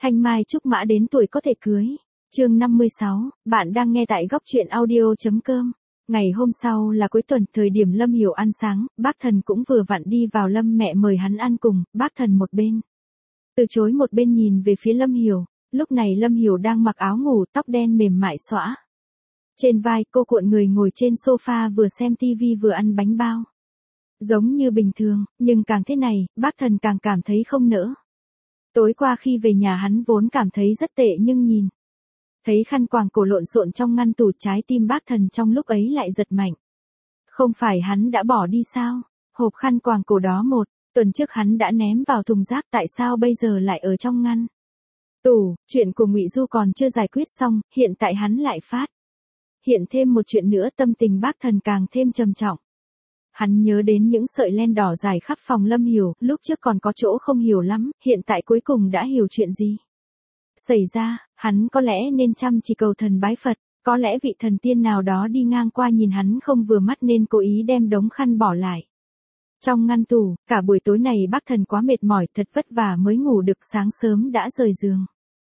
Thanh mai trúc mã đến tuổi có thể cưới. Chương 56, bạn đang nghe tại góc truyện audio.com. Ngày hôm sau là cuối tuần, thời điểm Lâm Hiểu ăn sáng, bác Thần cũng vừa vặn đi vào. Lâm mẹ mời hắn ăn cùng, bác Thần một bên từ chối một bên nhìn về phía Lâm Hiểu. Lúc này Lâm Hiểu đang mặc áo ngủ, tóc đen mềm mại xõa trên vai, cô cuộn người ngồi trên sofa vừa xem tivi vừa ăn bánh bao. Giống như bình thường, nhưng càng thế này, bác Thần càng cảm thấy không nỡ. Tối qua khi về nhà hắn vốn cảm thấy rất tệ, nhưng nhìn thấy khăn quàng cổ lộn xộn trong ngăn tủ, trái tim bác Thần trong lúc ấy lại giật mạnh. Không phải hắn đã bỏ đi sao? Hộp khăn quàng cổ đó một tuần trước hắn đã ném vào thùng rác, tại sao bây giờ lại ở trong ngăn tủ? Chuyện của Ngụy Du còn chưa giải quyết xong, hiện tại hắn lại phát hiện thêm một chuyện nữa, tâm tình bác Thần càng thêm trầm trọng. Hắn nhớ đến những sợi len đỏ dài khắp phòng Lâm Hiểu, lúc trước còn có chỗ không hiểu lắm, hiện tại cuối cùng đã hiểu chuyện gì xảy ra. Hắn có lẽ nên chăm chỉ cầu thần bái Phật, có lẽ vị thần tiên nào đó đi ngang qua nhìn hắn không vừa mắt nên cố ý đem đống khăn bỏ lại trong ngăn tủ. Cả buổi tối này bác Thần quá mệt mỏi, thật vất vả mới ngủ được, sáng sớm đã rời giường.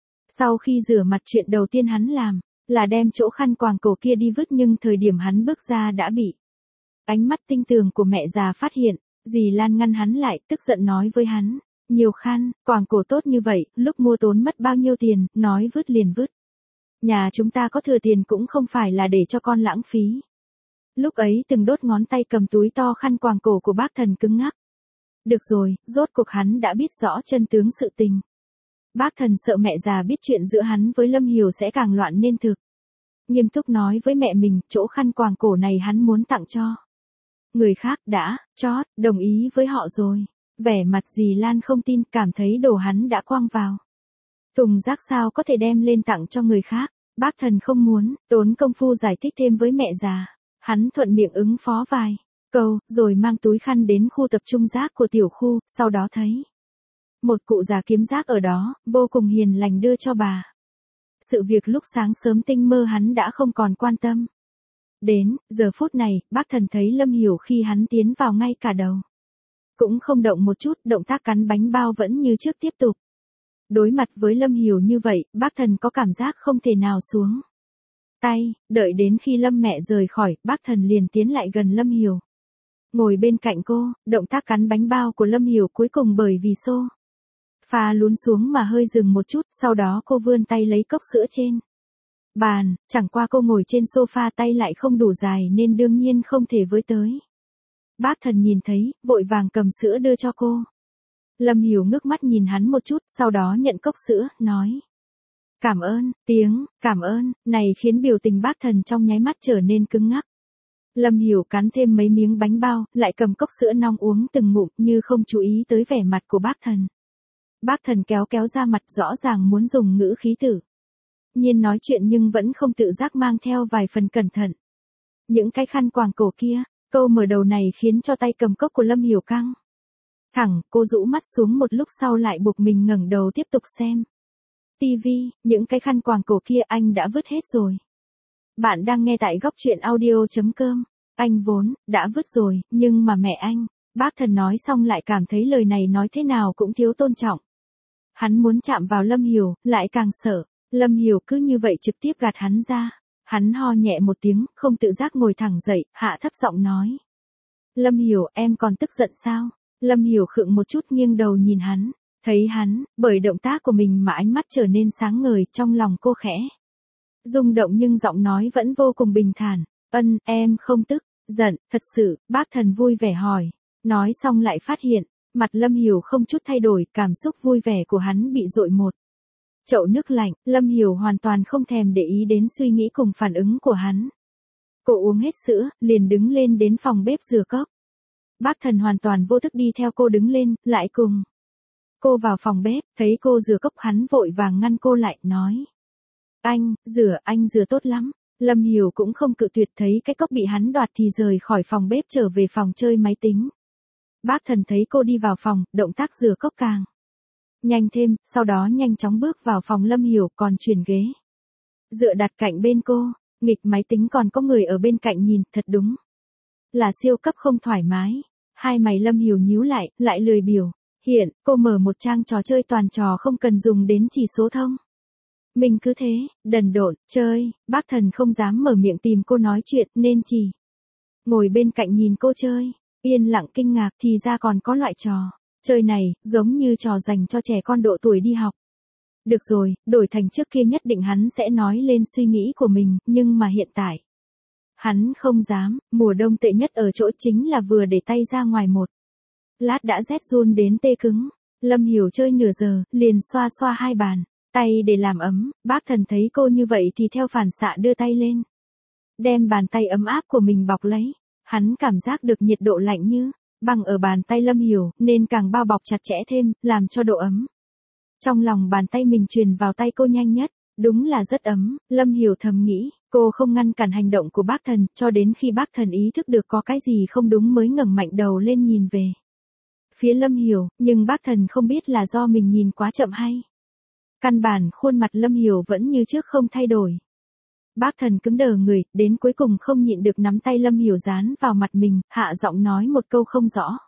Sau khi rửa mặt, chuyện đầu tiên hắn làm là đem chỗ khăn quàng cổ kia đi vứt, nhưng thời điểm hắn bước ra đã bị ánh mắt tinh tường của mẹ già phát hiện. Dì Lan ngăn hắn lại, tức giận nói với hắn, nhiều khăn quàng cổ tốt như vậy, lúc mua tốn mất bao nhiêu tiền, nói vứt liền vứt. Nhà chúng ta có thừa tiền cũng không phải là để cho con lãng phí. Lúc ấy từng đốt ngón tay cầm túi to khăn quàng cổ của bác Thần cứng ngắc. Được rồi, rốt cuộc hắn đã biết rõ chân tướng sự tình. Bác Thần sợ mẹ già biết chuyện giữa hắn với Lâm Hiểu sẽ càng loạn nên thực nghiêm túc nói với mẹ mình, chỗ khăn quàng cổ này hắn muốn tặng cho người khác, đã chót đồng ý với họ rồi. Vẻ mặt dì Lan không tin, cảm thấy đồ hắn đã quăng vào thùng rác sao có thể đem lên tặng cho người khác. Bác Thần không muốn tốn công phu giải thích thêm với mẹ già, hắn thuận miệng ứng phó vài câu, rồi mang túi khăn đến khu tập trung rác của tiểu khu, sau đó thấy một cụ già kiếm rác ở đó, vô cùng hiền lành đưa cho bà. Sự việc lúc sáng sớm tinh mơ hắn đã không còn quan tâm đến. Giờ phút này, bác Thần thấy Lâm Hiểu khi hắn tiến vào ngay cả đầu cũng không động một chút, động tác cắn bánh bao vẫn như trước tiếp tục. Đối mặt với Lâm Hiểu như vậy, bác Thần có cảm giác không thể nào xuống tay. Đợi đến khi Lâm mẹ rời khỏi, bác Thần liền tiến lại gần Lâm Hiểu, ngồi bên cạnh cô. Động tác cắn bánh bao của Lâm Hiểu cuối cùng bởi vì xô pha lún xuống mà hơi dừng một chút, sau đó cô vươn tay lấy cốc sữa trên bàn, chẳng qua cô ngồi trên sofa tay lại không đủ dài nên đương nhiên không thể với tới. Bác Thần nhìn thấy, vội vàng cầm sữa đưa cho cô. Lâm Hiểu ngước mắt nhìn hắn một chút, sau đó nhận cốc sữa, nói cảm ơn. Tiếng cảm ơn này khiến biểu tình bác Thần trong nháy mắt trở nên cứng ngắc. Lâm Hiểu cắn thêm mấy miếng bánh bao, lại cầm cốc sữa nong uống từng ngụm, như không chú ý tới vẻ mặt của bác Thần. Bác Thần kéo ra mặt, rõ ràng muốn dùng ngữ khí tự nhiên nói chuyện nhưng vẫn không tự giác mang theo vài phần cẩn thận. Những cái khăn quàng cổ kia, câu mở đầu này khiến cho tay cầm cốc của Lâm Hiểu căng thẳng, cô rũ mắt xuống một lúc sau lại buộc mình ngẩng đầu tiếp tục xem tivi. Những cái khăn quàng cổ kia anh đã vứt hết rồi. Bạn đang nghe tại góc truyện audio.com. Anh vốn đã vứt rồi, nhưng mà mẹ anh. Bác Thần nói xong lại cảm thấy lời này nói thế nào cũng thiếu tôn trọng. Hắn muốn chạm vào Lâm Hiểu, lại càng sợ Lâm Hiểu cứ như vậy trực tiếp gạt hắn ra. Hắn ho nhẹ một tiếng, không tự giác ngồi thẳng dậy, hạ thấp giọng nói, Lâm Hiểu, em còn tức giận sao? Lâm Hiểu khựng một chút, nghiêng đầu nhìn hắn. Thấy hắn, bởi động tác của mình mà ánh mắt trở nên sáng ngời, trong lòng cô khẽ rung động nhưng giọng nói vẫn vô cùng bình thản. Em không tức giận, thật sự. Bác Thần vui vẻ hỏi. Nói xong lại phát hiện, mặt Lâm Hiểu không chút thay đổi, cảm xúc vui vẻ của hắn bị dội một chậu nước lạnh. Lâm Hiểu hoàn toàn không thèm để ý đến suy nghĩ cùng phản ứng của hắn. Cô uống hết sữa, liền đứng lên đến phòng bếp rửa cốc. Bác Thần hoàn toàn vô thức đi theo cô đứng lên, lại cùng cô vào phòng bếp. Thấy cô rửa cốc, hắn vội vàng ngăn cô lại, nói, anh rửa tốt lắm. Lâm Hiểu cũng không cự tuyệt, thấy cái cốc bị hắn đoạt thì rời khỏi phòng bếp trở về phòng chơi máy tính. Bác Thần thấy cô đi vào phòng, động tác rửa cốc càng nhanh thêm, sau đó nhanh chóng bước vào phòng Lâm Hiểu, còn chuyển ghế dựa đặt cạnh bên cô. Nghịch máy tính còn có người ở bên cạnh nhìn, thật đúng là siêu cấp không thoải mái. Hai mày Lâm Hiểu nhíu lại lười biểu Hiện, cô mở một trang trò chơi toàn trò không cần dùng đến chỉ số thông. Mình cứ thế, đần độn, chơi, bác thần không dám mở miệng tìm cô nói chuyện nên chỉ ngồi bên cạnh nhìn cô chơi, yên lặng kinh ngạc thì ra còn có loại trò chơi này, giống như trò dành cho trẻ con độ tuổi đi học. Được rồi, đổi thành trước kia nhất định hắn sẽ nói lên suy nghĩ của mình, nhưng mà hiện tại, hắn không dám, mùa đông tệ nhất ở chỗ chính là vừa để tay ra ngoài một lát đã rét run đến tê cứng. Lâm Hiểu chơi nửa giờ, liền xoa xoa hai bàn tay để làm ấm, bác thần thấy cô như vậy thì theo phản xạ đưa tay lên. Đem bàn tay ấm áp của mình bọc lấy, hắn cảm giác được nhiệt độ lạnh như băng ở bàn tay Lâm Hiểu, nên càng bao bọc chặt chẽ thêm, làm cho độ ấm trong lòng bàn tay mình truyền vào tay cô nhanh nhất. Đúng là rất ấm, Lâm Hiểu thầm nghĩ, cô không ngăn cản hành động của bác thần, cho đến khi bác thần ý thức được có cái gì không đúng mới ngẩng mạnh đầu lên nhìn về phía Lâm Hiểu, nhưng bác thần không biết là do mình nhìn quá chậm hay. Căn bản khuôn mặt Lâm Hiểu vẫn như trước không thay đổi. Bác thần cứng đờ người, đến cuối cùng không nhịn được nắm tay Lâm Hiểu dán vào mặt mình, hạ giọng nói một câu không rõ.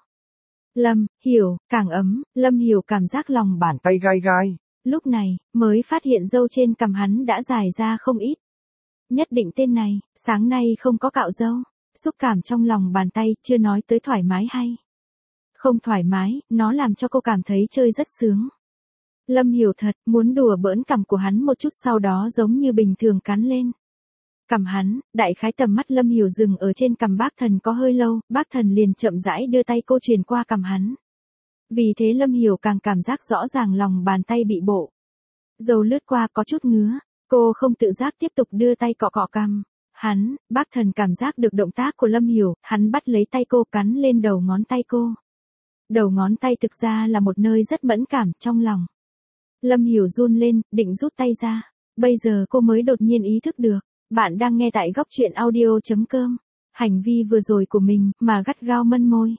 Lâm Hiểu, càng ấm, Lâm Hiểu cảm giác lòng bàn tay gai gai. Lúc này, mới phát hiện râu trên cằm hắn đã dài ra không ít. Nhất định tên này, sáng nay không có cạo râu. Xúc cảm trong lòng bàn tay, chưa nói tới thoải mái hay không thoải mái, nó làm cho cô cảm thấy chơi rất sướng. Lâm Hiểu thật, muốn đùa bỡn cằm của hắn một chút, sau đó giống như bình thường cắn lên cằm hắn. Đại khái tầm mắt Lâm Hiểu dừng ở trên cằm bác thần có hơi lâu, bác thần liền chậm rãi đưa tay cô truyền qua cằm hắn. Vì thế Lâm Hiểu càng cảm giác rõ ràng lòng bàn tay bị bộ dầu lướt qua có chút ngứa, cô không tự giác tiếp tục đưa tay cọ cọ cằm hắn. Bác thần cảm giác được động tác của Lâm Hiểu, hắn bắt lấy tay cô cắn lên đầu ngón tay cô. Đầu ngón tay thực ra là một nơi rất mẫn cảm trong lòng. Lâm Hiểu run lên, định rút tay ra. Bây giờ cô mới đột nhiên ý thức được. Bạn đang nghe tại góc truyện audio.com. Hành vi vừa rồi của mình mà gắt gao mân môi.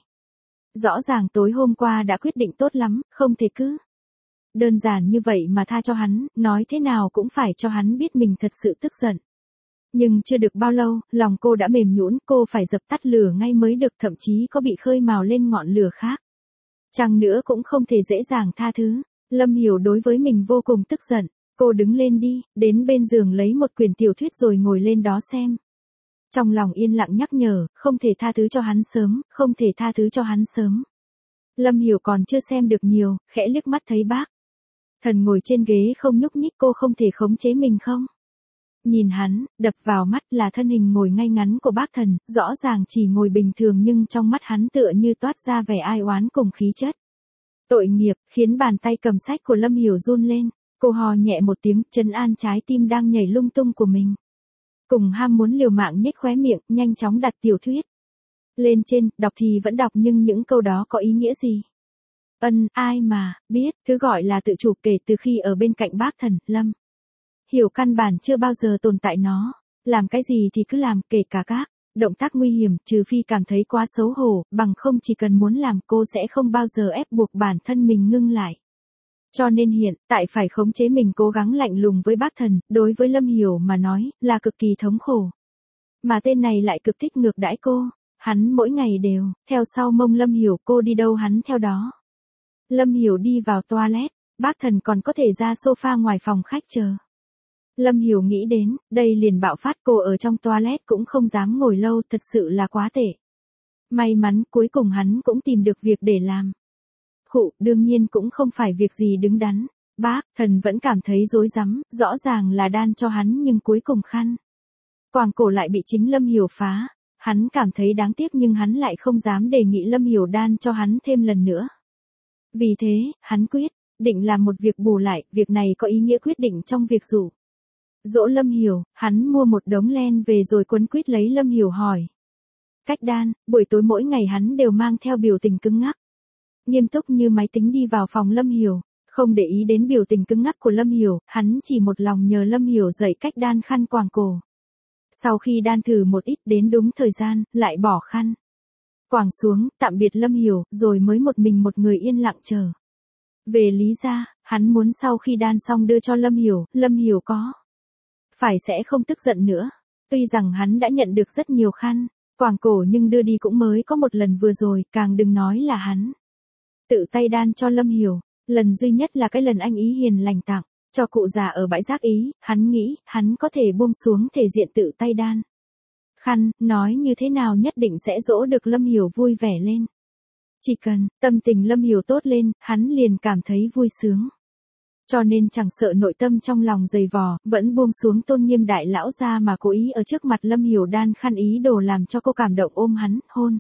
Rõ ràng tối hôm qua đã quyết định tốt lắm, không thể cứ đơn giản như vậy mà tha cho hắn, nói thế nào cũng phải cho hắn biết mình thật sự tức giận. Nhưng chưa được bao lâu, lòng cô đã mềm nhũn, cô phải dập tắt lửa ngay mới được, thậm chí có bị khơi mào lên ngọn lửa khác. Chăng nữa cũng không thể dễ dàng tha thứ. Lâm Hiểu đối với mình vô cùng tức giận. Cô đứng lên đi, đến bên giường lấy một quyển tiểu thuyết rồi ngồi lên đó xem. Trong lòng yên lặng nhắc nhở, không thể tha thứ cho hắn sớm, không thể tha thứ cho hắn sớm. Lâm Hiểu còn chưa xem được nhiều, khẽ liếc mắt thấy bác thần ngồi trên ghế không nhúc nhích, cô không thể khống chế mình không. Nhìn hắn, đập vào mắt là thân hình ngồi ngay ngắn của bác thần, rõ ràng chỉ ngồi bình thường nhưng trong mắt hắn tựa như toát ra vẻ ai oán cùng khí chất tội nghiệp, khiến bàn tay cầm sách của Lâm Hiểu run lên. Cô hò nhẹ một tiếng, trấn an trái tim đang nhảy lung tung của mình. Cùng ham muốn liều mạng nhếch khóe miệng, nhanh chóng đặt tiểu thuyết lên trên, đọc thì vẫn đọc nhưng những câu đó có ý nghĩa gì? Ai mà biết, thứ gọi là tự chủ kể từ khi ở bên cạnh bác thần, Lâm Hiểu căn bản chưa bao giờ tồn tại nó. Làm cái gì thì cứ làm, kể cả các động tác nguy hiểm, trừ phi cảm thấy quá xấu hổ, bằng không chỉ cần muốn làm cô sẽ không bao giờ ép buộc bản thân mình ngưng lại. Cho nên hiện tại phải khống chế mình cố gắng lạnh lùng với bác thần, đối với Lâm Hiểu mà nói, là cực kỳ thống khổ. Mà tên này lại cực thích ngược đãi cô. Hắn mỗi ngày đều theo sau mông Lâm Hiểu, cô đi đâu hắn theo đó. Lâm Hiểu đi vào toilet, bác thần còn có thể ra sofa ngoài phòng khách chờ. Lâm Hiểu nghĩ đến, đây liền bạo phát, cô ở trong toilet cũng không dám ngồi lâu, thật sự là quá tệ. May mắn, cuối cùng hắn cũng tìm được việc để làm. Đương nhiên cũng không phải việc gì đứng đắn. Bác thần vẫn cảm thấy rối rắm, rõ ràng là đan cho hắn nhưng cuối cùng khăn quàng cổ lại bị chính Lâm Hiểu phá. Hắn cảm thấy đáng tiếc nhưng hắn lại không dám đề nghị Lâm Hiểu đan cho hắn thêm lần nữa. Vì thế, hắn quyết định làm một việc bù lại, việc này có ý nghĩa quyết định trong việc dỗ Lâm Hiểu. Hắn mua một đống len về rồi quấn quýt lấy Lâm Hiểu hỏi cách đan. Buổi tối mỗi ngày hắn đều mang theo biểu tình cứng ngắc, nghiêm túc như máy tính đi vào phòng Lâm Hiểu. Không để ý đến biểu tình cứng ngắc của Lâm Hiểu, hắn chỉ một lòng nhờ Lâm Hiểu dạy cách đan khăn quàng cổ. Sau khi đan thử một ít đến đúng thời gian, lại bỏ khăn quàng xuống, tạm biệt Lâm Hiểu, rồi mới một mình một người yên lặng chờ. Về lý ra, hắn muốn sau khi đan xong đưa cho Lâm Hiểu có phải sẽ không tức giận nữa. Tuy rằng hắn đã nhận được rất nhiều khăn quàng cổ nhưng đưa đi cũng mới có một lần vừa rồi, càng đừng nói là hắn Tự tay đan cho Lâm Hiểu, lần duy nhất là cái lần anh ý hiền lành tặng, cho cụ già ở bãi rác ý, hắn nghĩ, hắn có thể buông xuống thể diện tự tay đan khăn, nói như thế nào nhất định sẽ dỗ được Lâm Hiểu vui vẻ lên. Chỉ cần, tâm tình Lâm Hiểu tốt lên, hắn liền cảm thấy vui sướng. Cho nên chẳng sợ nội tâm trong lòng dày vò, vẫn buông xuống tôn nghiêm đại lão ra mà cố ý ở trước mặt Lâm Hiểu đan khăn ý đồ làm cho cô cảm động ôm hắn, hôn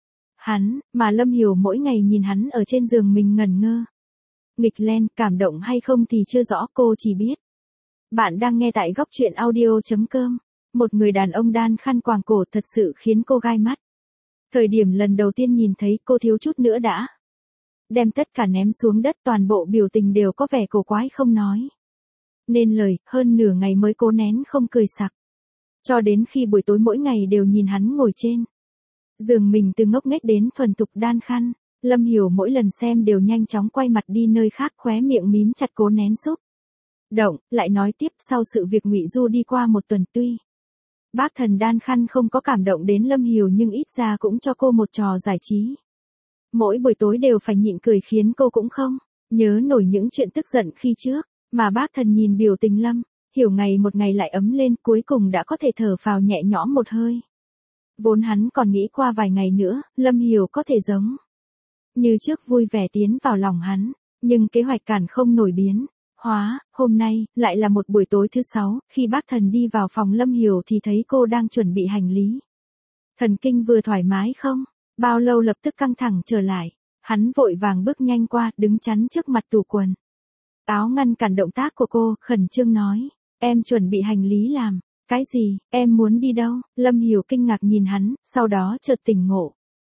hắn, mà Lâm Hiểu mỗi ngày nhìn hắn ở trên giường mình ngẩn ngơ. Nghịch len, cảm động hay không thì chưa rõ, cô chỉ biết. Bạn đang nghe tại góc truyện audio.com. Một người đàn ông đan khăn quàng cổ thật sự khiến cô gai mắt. Thời điểm lần đầu tiên nhìn thấy cô thiếu chút nữa đã đem tất cả ném xuống đất, toàn bộ biểu tình đều có vẻ cổ quái không nói nên lời, hơn nửa ngày mới cố nén không cười sặc. Cho đến khi buổi tối mỗi ngày đều nhìn hắn ngồi trên giường mình từ ngốc nghếch đến thuần thục đan khăn, Lâm Hiểu mỗi lần xem đều nhanh chóng quay mặt đi nơi khác, khóe miệng mím chặt cố nén xúc động, lại nói tiếp sau sự việc Ngụy Du đi qua một tuần tuy bác thần đan khăn không có cảm động đến Lâm Hiểu nhưng ít ra cũng cho cô một trò giải trí. Mỗi buổi tối đều phải nhịn cười khiến cô cũng không nhớ nổi những chuyện tức giận khi trước, mà bác thần nhìn biểu tình Lâm Hiểu ngày một ngày lại ấm lên, cuối cùng đã có thể thở phào nhẹ nhõm một hơi. Vốn hắn còn nghĩ qua vài ngày nữa, Lâm Hiểu có thể giống như trước vui vẻ tiến vào lòng hắn, nhưng kế hoạch cản không nổi biến hóa, hôm nay, lại là một buổi tối thứ 6, khi bác thần đi vào phòng Lâm Hiểu thì thấy cô đang chuẩn bị hành lý. Thần kinh vừa thoải mái không bao lâu lập tức căng thẳng trở lại, hắn vội vàng bước nhanh qua, đứng chắn trước mặt tủ quần áo ngăn cản động tác của cô, khẩn trương nói, em chuẩn bị hành lý làm cái gì, em muốn đi đâu? Lâm Hiểu kinh ngạc nhìn hắn, sau đó chợt tỉnh ngộ.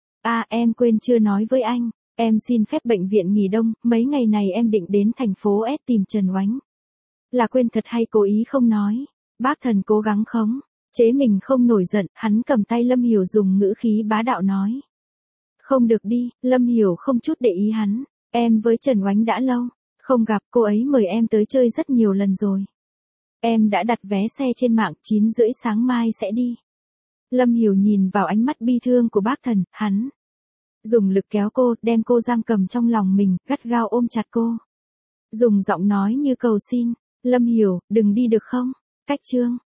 Em quên chưa nói với anh, em xin phép bệnh viện nghỉ đông, mấy ngày này em định đến thành phố S tìm Trần Oánh. Là quên thật hay cố ý không nói? Bác thần cố gắng khống chế mình không nổi giận, hắn cầm tay Lâm Hiểu dùng ngữ khí bá đạo nói. Không được đi, Lâm Hiểu không chút để ý hắn, em với Trần Oánh đã lâu không gặp, cô ấy mời em tới chơi rất nhiều lần rồi. Em đã đặt vé xe trên mạng, 9:30 sáng mai sẽ đi. Lâm Hiểu nhìn vào ánh mắt bi thương của bác thần, hắn dùng lực kéo cô, đem cô giam cầm trong lòng mình, gắt gao ôm chặt cô. Dùng giọng nói như cầu xin, Lâm Hiểu, đừng đi được không? Cách chương